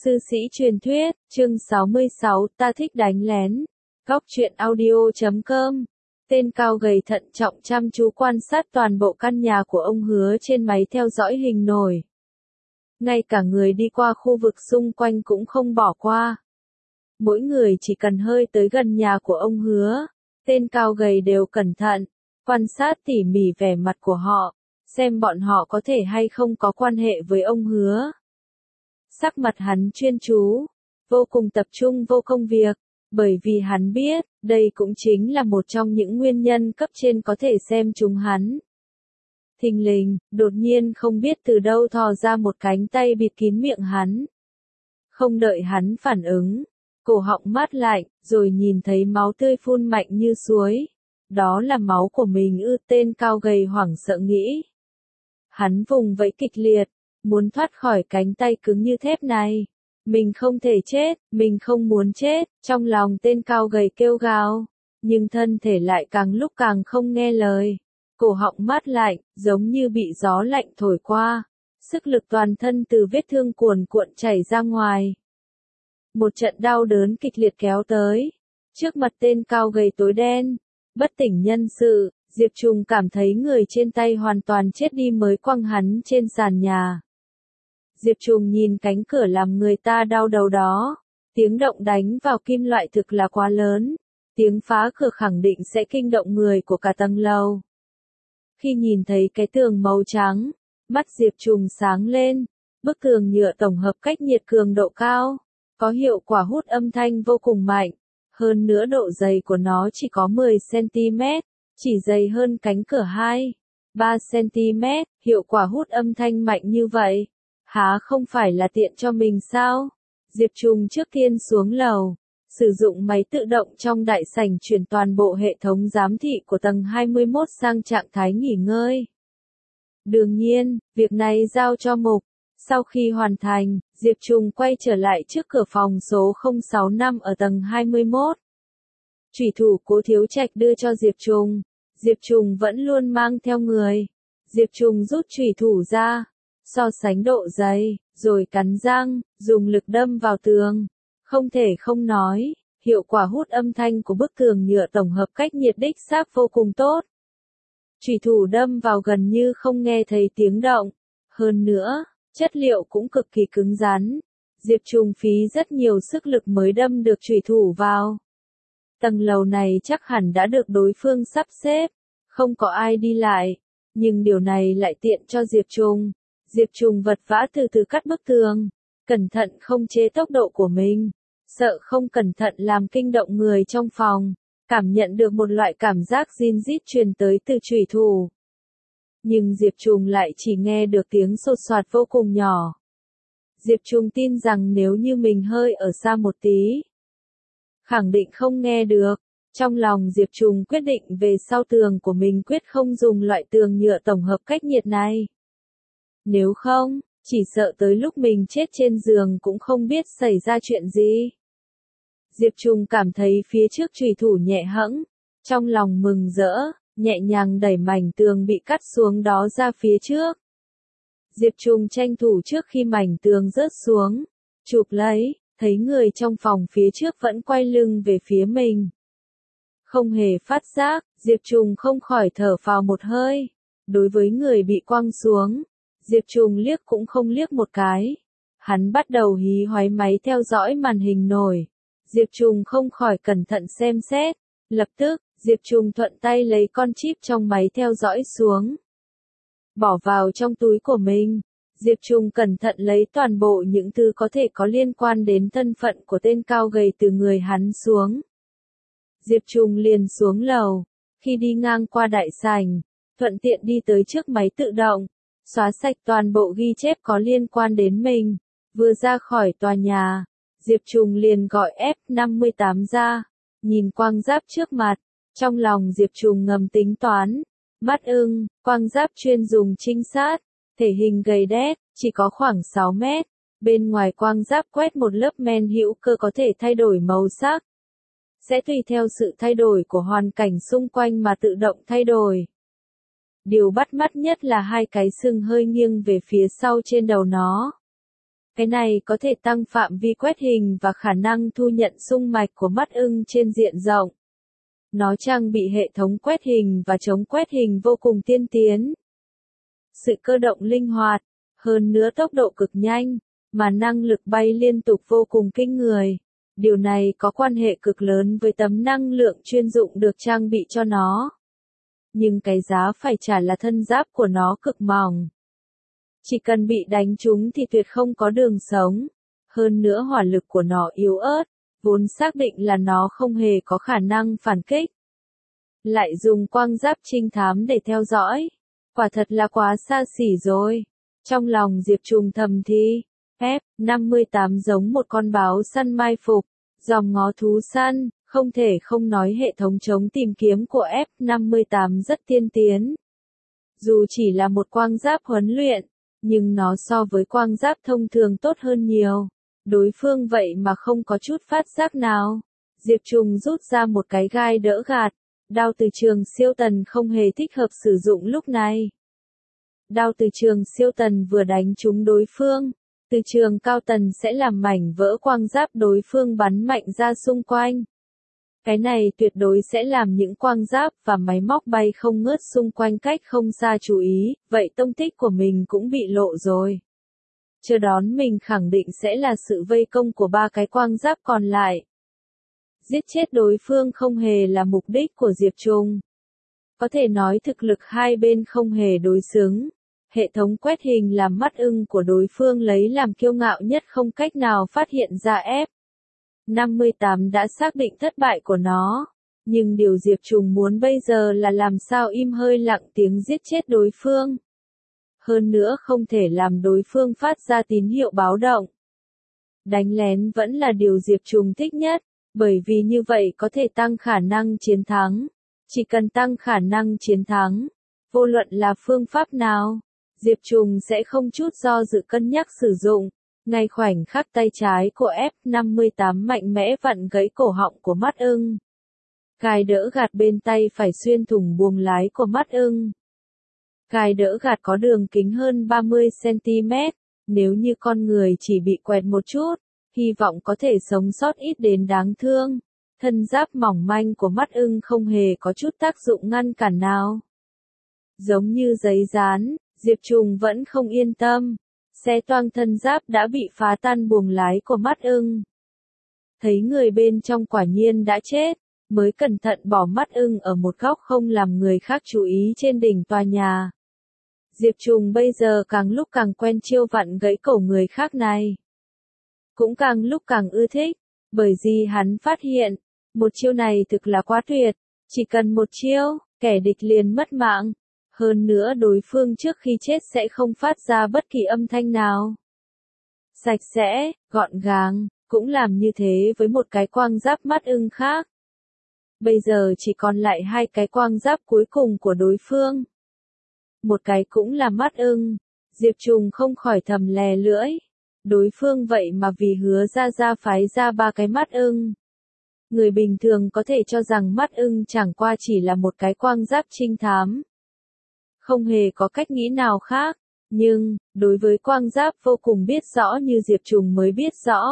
Sư sĩ truyền thuyết, chương 66, ta thích đánh lén. Góc truyện audio.com. Tên cao gầy thận trọng chăm chú quan sát toàn bộ căn nhà của ông Hứa trên máy theo dõi hình nổi. Ngay cả người đi qua khu vực xung quanh cũng không bỏ qua. Mỗi người chỉ cần hơi tới gần nhà của ông Hứa, tên cao gầy đều cẩn thận, quan sát tỉ mỉ vẻ mặt của họ, xem bọn họ có thể hay không có quan hệ với ông Hứa. Sắc mặt hắn chuyên chú, vô cùng tập trung vô công việc, bởi vì hắn biết, đây cũng chính là một trong những nguyên nhân cấp trên có thể xem chúng hắn. Thình lình, đột nhiên không biết từ đâu thò ra một cánh tay bịt kín miệng hắn. Không đợi hắn phản ứng, cổ họng mát lạnh, rồi nhìn thấy máu tươi phun mạnh như suối. Đó là máu của mình ư? Tên cao gầy hoảng sợ nghĩ. Hắn vùng vẫy kịch liệt, muốn thoát khỏi cánh tay cứng như thép này. Mình không thể chết, mình không muốn chết, trong lòng tên cao gầy kêu gào, nhưng thân thể lại càng lúc càng không nghe lời. Cổ họng mát lạnh, giống như bị gió lạnh thổi qua, sức lực toàn thân từ vết thương cuồn cuộn chảy ra ngoài. Một trận đau đớn kịch liệt kéo tới, trước mặt tên cao gầy tối đen, bất tỉnh nhân sự. Diệp Trùng cảm thấy người trên tay hoàn toàn chết đi mới quăng hắn trên sàn nhà. Diệp Trùng nhìn cánh cửa làm người ta đau đầu đó, tiếng động đánh vào kim loại thực là quá lớn, tiếng phá cửa khẳng định sẽ kinh động người của cả tầng lầu. Khi nhìn thấy cái tường màu trắng, mắt Diệp Trùng sáng lên, bức tường nhựa tổng hợp cách nhiệt cường độ cao, có hiệu quả hút âm thanh vô cùng mạnh, hơn nữa độ dày của nó chỉ có 10 cm. Chỉ dày hơn cánh cửa 2-3 cm, hiệu quả hút âm thanh mạnh như vậy. Há không phải là tiện cho mình sao? Diệp Trùng trước tiên xuống lầu, sử dụng máy tự động trong đại sảnh chuyển toàn bộ hệ thống giám thị của tầng 21 sang trạng thái nghỉ ngơi. Đương nhiên, việc này giao cho Mục. Sau khi hoàn thành, Diệp Trùng quay trở lại trước cửa phòng số 065 ở tầng 21. Chủy thủ Cố Thiếu Trạch đưa cho Diệp Trùng. Diệp Trùng vẫn luôn mang theo người. Diệp Trùng rút chủy thủ ra, so sánh độ dày, rồi cắn răng, dùng lực đâm vào tường. Không thể không nói, hiệu quả hút âm thanh của bức tường nhựa tổng hợp cách nhiệt đích xác vô cùng tốt. Chủy thủ đâm vào gần như không nghe thấy tiếng động. Hơn nữa, chất liệu cũng cực kỳ cứng rắn. Diệp Trùng phí rất nhiều sức lực mới đâm được chủy thủ vào. Tầng lầu này chắc hẳn đã được đối phương sắp xếp, không có ai đi lại, nhưng điều này lại tiện cho Diệp Trùng. Diệp Trùng vật vã từ từ cắt bức tường, cẩn thận không chế tốc độ của mình, sợ không cẩn thận làm kinh động người trong phòng, cảm nhận được một loại cảm giác rin rít truyền tới từ chủy thủ. Nhưng Diệp Trùng lại chỉ nghe được tiếng sột soạt vô cùng nhỏ. Diệp Trùng tin rằng nếu như mình hơi ở xa một tí, khẳng định không nghe được. Trong lòng Diệp Trùng quyết định về sau tường của mình quyết không dùng loại tường nhựa tổng hợp cách nhiệt này. Nếu không, chỉ sợ tới lúc mình chết trên giường cũng không biết xảy ra chuyện gì. Diệp Trùng cảm thấy phía trước chủy thủ nhẹ hẫng, trong lòng mừng rỡ, nhẹ nhàng đẩy mảnh tường bị cắt xuống đó ra phía trước. Diệp Trùng tranh thủ trước khi mảnh tường rớt xuống, chụp lấy, thấy người trong phòng phía trước vẫn quay lưng về phía mình. Không hề phát giác, Diệp Trùng không khỏi thở phào một hơi. Đối với người bị quăng xuống, Diệp Trùng liếc cũng không liếc một cái. Hắn bắt đầu hí hoáy máy theo dõi màn hình nổi. Diệp Trùng không khỏi cẩn thận xem xét. Lập tức, Diệp Trùng thuận tay lấy con chip trong máy theo dõi xuống, bỏ vào trong túi của mình. Diệp Trùng cẩn thận lấy toàn bộ những thứ có thể có liên quan đến thân phận của tên cao gầy từ người hắn xuống. Diệp Trùng liền xuống lầu, khi đi ngang qua đại sảnh, thuận tiện đi tới trước máy tự động, xóa sạch toàn bộ ghi chép có liên quan đến mình. Vừa ra khỏi tòa nhà, Diệp Trùng liền gọi F58 ra, nhìn quang giáp trước mặt, trong lòng Diệp Trùng ngầm tính toán, mắt ưng, quang giáp chuyên dùng trinh sát, thể hình gầy đét, chỉ có khoảng 6 mét, bên ngoài quang giáp quét một lớp men hữu cơ có thể thay đổi màu sắc. Sẽ tùy theo sự thay đổi của hoàn cảnh xung quanh mà tự động thay đổi. Điều bắt mắt nhất là hai cái sừng hơi nghiêng về phía sau trên đầu nó. Cái này có thể tăng phạm vi quét hình và khả năng thu nhận xung mạch của mắt ưng trên diện rộng. Nó trang bị hệ thống quét hình và chống quét hình vô cùng tiên tiến. Sự cơ động linh hoạt, hơn nữa tốc độ cực nhanh, mà năng lực bay liên tục vô cùng kinh người. Điều này có quan hệ cực lớn với tấm năng lượng chuyên dụng được trang bị cho nó. Nhưng cái giá phải trả là thân giáp của nó cực mỏng. Chỉ cần bị đánh trúng thì tuyệt không có đường sống. Hơn nữa hỏa lực của nó yếu ớt, vốn xác định là nó không hề có khả năng phản kích. Lại dùng quang giáp trinh thám để theo dõi. Quả thật là quá xa xỉ rồi. Trong lòng Diệp Trùng thầm thì, F-58 giống một con báo săn mai phục, dòng ngó thú săn, không thể không nói hệ thống chống tìm kiếm của F-58 rất tiên tiến. Dù chỉ là một quang giáp huấn luyện, nhưng nó so với quang giáp thông thường tốt hơn nhiều. Đối phương vậy mà không có chút phát giác nào. Diệp Trùng rút ra một cái gai đỡ gạt. Đao từ trường siêu tần không hề thích hợp sử dụng lúc này. Đao từ trường siêu tần vừa đánh trúng đối phương, từ trường cao tần sẽ làm mảnh vỡ quang giáp đối phương bắn mạnh ra xung quanh. Cái này tuyệt đối sẽ làm những quang giáp và máy móc bay không ngớt xung quanh cách không xa chú ý, vậy tông tích của mình cũng bị lộ rồi. Chờ đón mình khẳng định sẽ là sự vây công của 3 cái quang giáp còn lại. Giết chết đối phương không hề là mục đích của Diệp Trùng. Có thể nói thực lực hai bên không hề đối xứng. Hệ thống quét hình làm mắt ưng của đối phương lấy làm kiêu ngạo nhất không cách nào phát hiện ra F-58 đã xác định thất bại của nó. Nhưng điều Diệp Trùng muốn bây giờ là làm sao im hơi lặng tiếng giết chết đối phương. Hơn nữa không thể làm đối phương phát ra tín hiệu báo động. Đánh lén vẫn là điều Diệp Trùng thích nhất. Bởi vì như vậy có thể tăng khả năng chiến thắng. Chỉ cần tăng khả năng chiến thắng, vô luận là phương pháp nào, Diệp Trùng sẽ không chút do dự cân nhắc sử dụng. Ngay khoảnh khắc tay trái của F-58 mạnh mẽ vặn gãy cổ họng của mắt ưng. Gai đỡ gạt bên tay phải xuyên thủng buồng lái của mắt ưng. Gai đỡ gạt có đường kính hơn 30 cm, nếu như con người chỉ bị quẹt một chút, hy vọng có thể sống sót ít đến đáng thương. Thân giáp mỏng manh của mắt ưng không hề có chút tác dụng ngăn cản nào. Giống như giấy dán, Diệp Trùng vẫn không yên tâm. Xé toang thân giáp đã bị phá tan buồng lái của mắt ưng. Thấy người bên trong quả nhiên đã chết, mới cẩn thận bỏ mắt ưng ở một góc không làm người khác chú ý trên đỉnh tòa nhà. Diệp Trùng bây giờ càng lúc càng quen chiêu vặn gãy cổ người khác này. Cũng càng lúc càng ưa thích, bởi vì hắn phát hiện, một chiêu này thực là quá tuyệt, chỉ cần một chiêu, kẻ địch liền mất mạng. Hơn nữa đối phương trước khi chết sẽ không phát ra bất kỳ âm thanh nào. Sạch sẽ, gọn gàng, cũng làm như thế với một cái quang giáp mắt ưng khác. Bây giờ chỉ còn lại 2 cái quang giáp cuối cùng của đối phương. Một cái cũng là mắt ưng, Diệp Trùng không khỏi thầm lè lưỡi. Đối phương vậy mà vì Hứa ra phái ra 3 cái mắt ưng. Người bình thường có thể cho rằng mắt ưng chẳng qua chỉ là một cái quang giáp trinh thám. Không hề có cách nghĩ nào khác, nhưng, đối với quang giáp vô cùng biết rõ như Diệp Trùng mới biết rõ.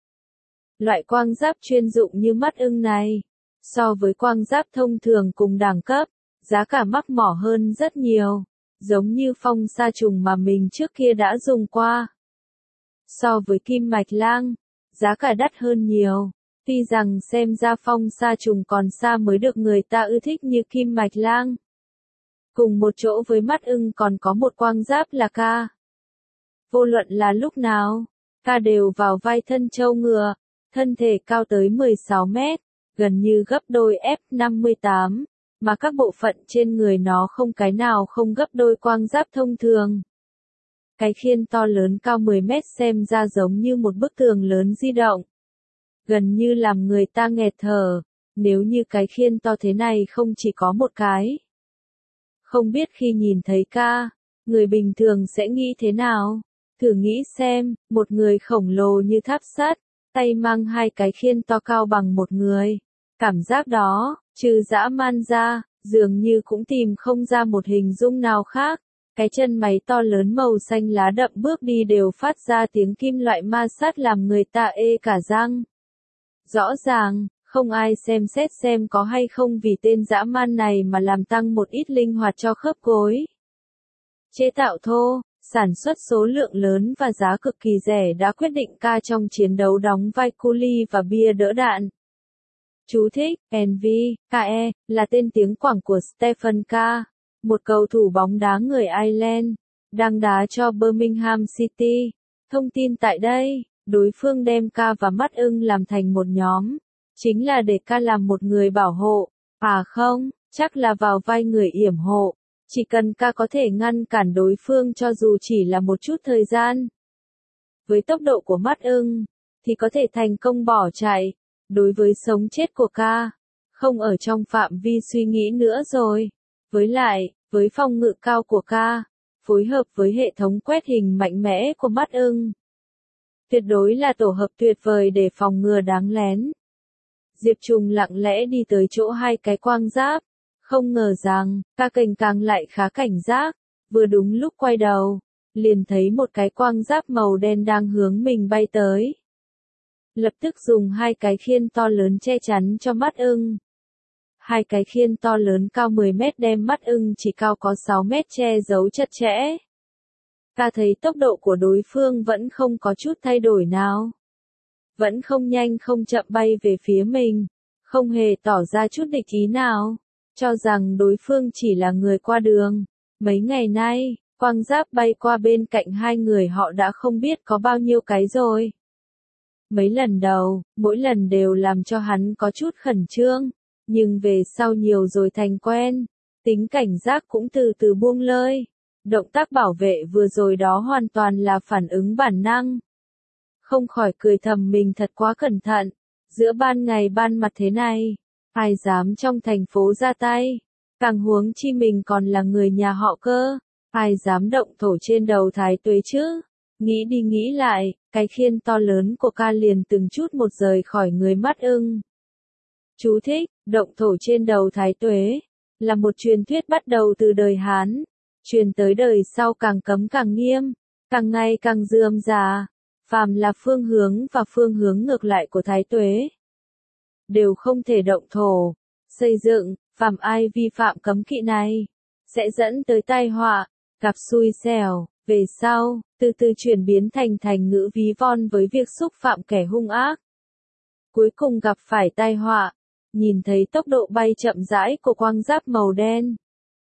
Loại quang giáp chuyên dụng như mắt ưng này, so với quang giáp thông thường cùng đẳng cấp, giá cả mắc mỏ hơn rất nhiều, giống như phong sa trùng mà mình trước kia đã dùng qua. So với kim mạch lang, giá cả đắt hơn nhiều, tuy rằng xem ra phong sa trùng còn xa mới được người ta ưa thích như kim mạch lang. Cùng một chỗ với mắt ưng còn có một quang giáp là Ca. Vô luận là lúc nào, Ca đều vào vai thân trâu ngựa, thân thể cao tới 16 mét, gần như gấp đôi F-58, mà các bộ phận trên người nó không cái nào không gấp đôi quang giáp thông thường. Cái khiên to lớn cao 10 mét xem ra giống như một bức tường lớn di động. Gần như làm người ta nghẹt thở, nếu như cái khiên to thế này không chỉ có một cái. Không biết khi nhìn thấy Ca, người bình thường sẽ nghĩ thế nào? Thử nghĩ xem, một người khổng lồ như tháp sắt, tay mang 2 cái khiên to cao bằng một người. Cảm giác đó, trừ dã man ra, dường như cũng tìm không ra một hình dung nào khác. Cái chân máy to lớn màu xanh lá đậm bước đi đều phát ra tiếng kim loại ma sát làm người ta ê cả răng. Rõ ràng, không ai xem xét xem có hay không vì tên dã man này mà làm tăng một ít linh hoạt cho khớp gối. Chế tạo thô, sản xuất số lượng lớn và giá cực kỳ rẻ đã quyết định K trong chiến đấu đóng vai cu li và bia đỡ đạn. Chú thích, NV.KE, là tên tiếng Quảng của Stephen K, một cầu thủ bóng đá người Ireland, đang đá cho Birmingham City. Thông tin tại đây, đối phương đem K và Mắt Ưng làm thành một nhóm, chính là để K làm một người bảo hộ, à không, chắc là vào vai người yểm hộ, chỉ cần K có thể ngăn cản đối phương cho dù chỉ là một chút thời gian. Với tốc độ của Mắt Ưng, thì có thể thành công bỏ chạy, đối với sống chết của K, không ở trong phạm vi suy nghĩ nữa rồi. Với lại, với phòng ngự cao của K, phối hợp với hệ thống quét hình mạnh mẽ của Mắt Ưng, tuyệt đối là tổ hợp tuyệt vời để phòng ngừa đáng lén. Diệp Trùng lặng lẽ đi tới chỗ hai cái quang giáp, không ngờ rằng, K cành càng lại khá cảnh giác, vừa đúng lúc quay đầu, liền thấy một cái quang giáp màu đen đang hướng mình bay tới. Lập tức dùng hai cái khiên to lớn che chắn cho Mắt Ưng. Hai cái khiên to lớn cao 10 mét đem Mắt Ưng chỉ cao có 6 mét che giấu chặt chẽ. Ta thấy tốc độ của đối phương vẫn không có chút thay đổi nào. Vẫn không nhanh không chậm bay về phía mình, không hề tỏ ra chút địch ý nào, cho rằng đối phương chỉ là người qua đường. Mấy ngày nay, quang giáp bay qua bên cạnh hai người họ đã không biết có bao nhiêu cái rồi. Mấy lần đầu, mỗi lần đều làm cho hắn có chút khẩn trương, nhưng về sau nhiều rồi thành quen, tính cảnh giác cũng từ từ buông lơi. Động tác bảo vệ vừa rồi đó hoàn toàn là phản ứng bản năng. Không khỏi cười thầm mình thật quá cẩn thận, giữa ban ngày ban mặt thế này, ai dám trong thành phố ra tay, càng huống chi mình còn là người nhà họ Cơ, ai dám động thổ trên đầu Thái Tuế chứ. Nghĩ đi nghĩ lại, cái khiên to lớn của K liền từng chút một rời khỏi người Mắt Ưng. Chú thích, động thổ trên đầu Thái Tuế, là một truyền thuyết bắt đầu từ đời Hán, truyền tới đời sau càng cấm càng nghiêm, càng ngày càng rườm rà, phàm là phương hướng và phương hướng ngược lại của Thái Tuế, đều không thể động thổ, xây dựng, phàm ai vi phạm cấm kỵ này, sẽ dẫn tới tai họa, gặp xui xẻo. Về sau, từ từ chuyển biến thành thành ngữ ví von với việc xúc phạm kẻ hung ác. Cuối cùng gặp phải tai họa, nhìn thấy tốc độ bay chậm rãi của quang giáp màu đen.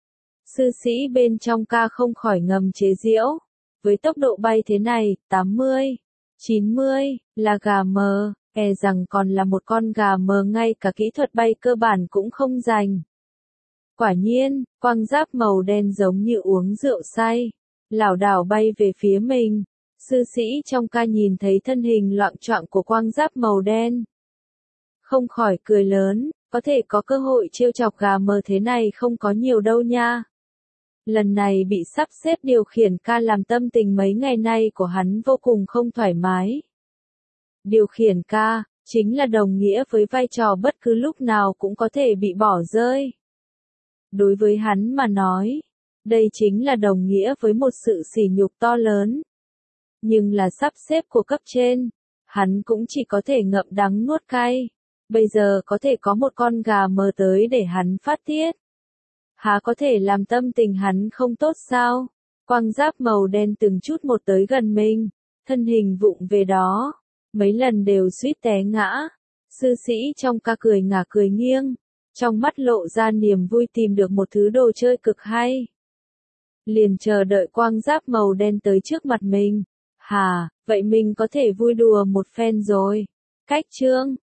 Sư sĩ bên trong K không khỏi ngầm chế giễu. Với tốc độ bay thế này, 80, 90, là gà mờ, e rằng còn là một con gà mờ ngay cả kỹ thuật bay cơ bản cũng không rành. Quả nhiên, quang giáp màu đen giống như uống rượu say, lảo đảo bay về phía mình. Sư sĩ trong K nhìn thấy thân hình loạng choạng của quang giáp màu đen, không khỏi cười lớn, có thể có cơ hội trêu chọc gà mờ thế này không có nhiều đâu nha. Lần này bị sắp xếp điều khiển K làm tâm tình mấy ngày nay của hắn vô cùng không thoải mái. Điều khiển K, chính là đồng nghĩa với vai trò bất cứ lúc nào cũng có thể bị bỏ rơi. Đối với hắn mà nói, đây chính là đồng nghĩa với một sự sỉ nhục to lớn. Nhưng là sắp xếp của cấp trên, hắn cũng chỉ có thể ngậm đắng nuốt cay. Bây giờ có thể có một con gà mờ tới để hắn phát tiết. Há có thể làm tâm tình hắn không tốt sao? Quang giáp màu đen từng chút một tới gần mình, thân hình vụng về đó, mấy lần đều suýt té ngã. Sư sĩ trong K cười ngả cười nghiêng, trong mắt lộ ra niềm vui tìm được một thứ đồ chơi cực hay. Liền chờ đợi quang giáp màu đen tới trước mặt mình. Hà, vậy mình có thể vui đùa một phen rồi. Cách chương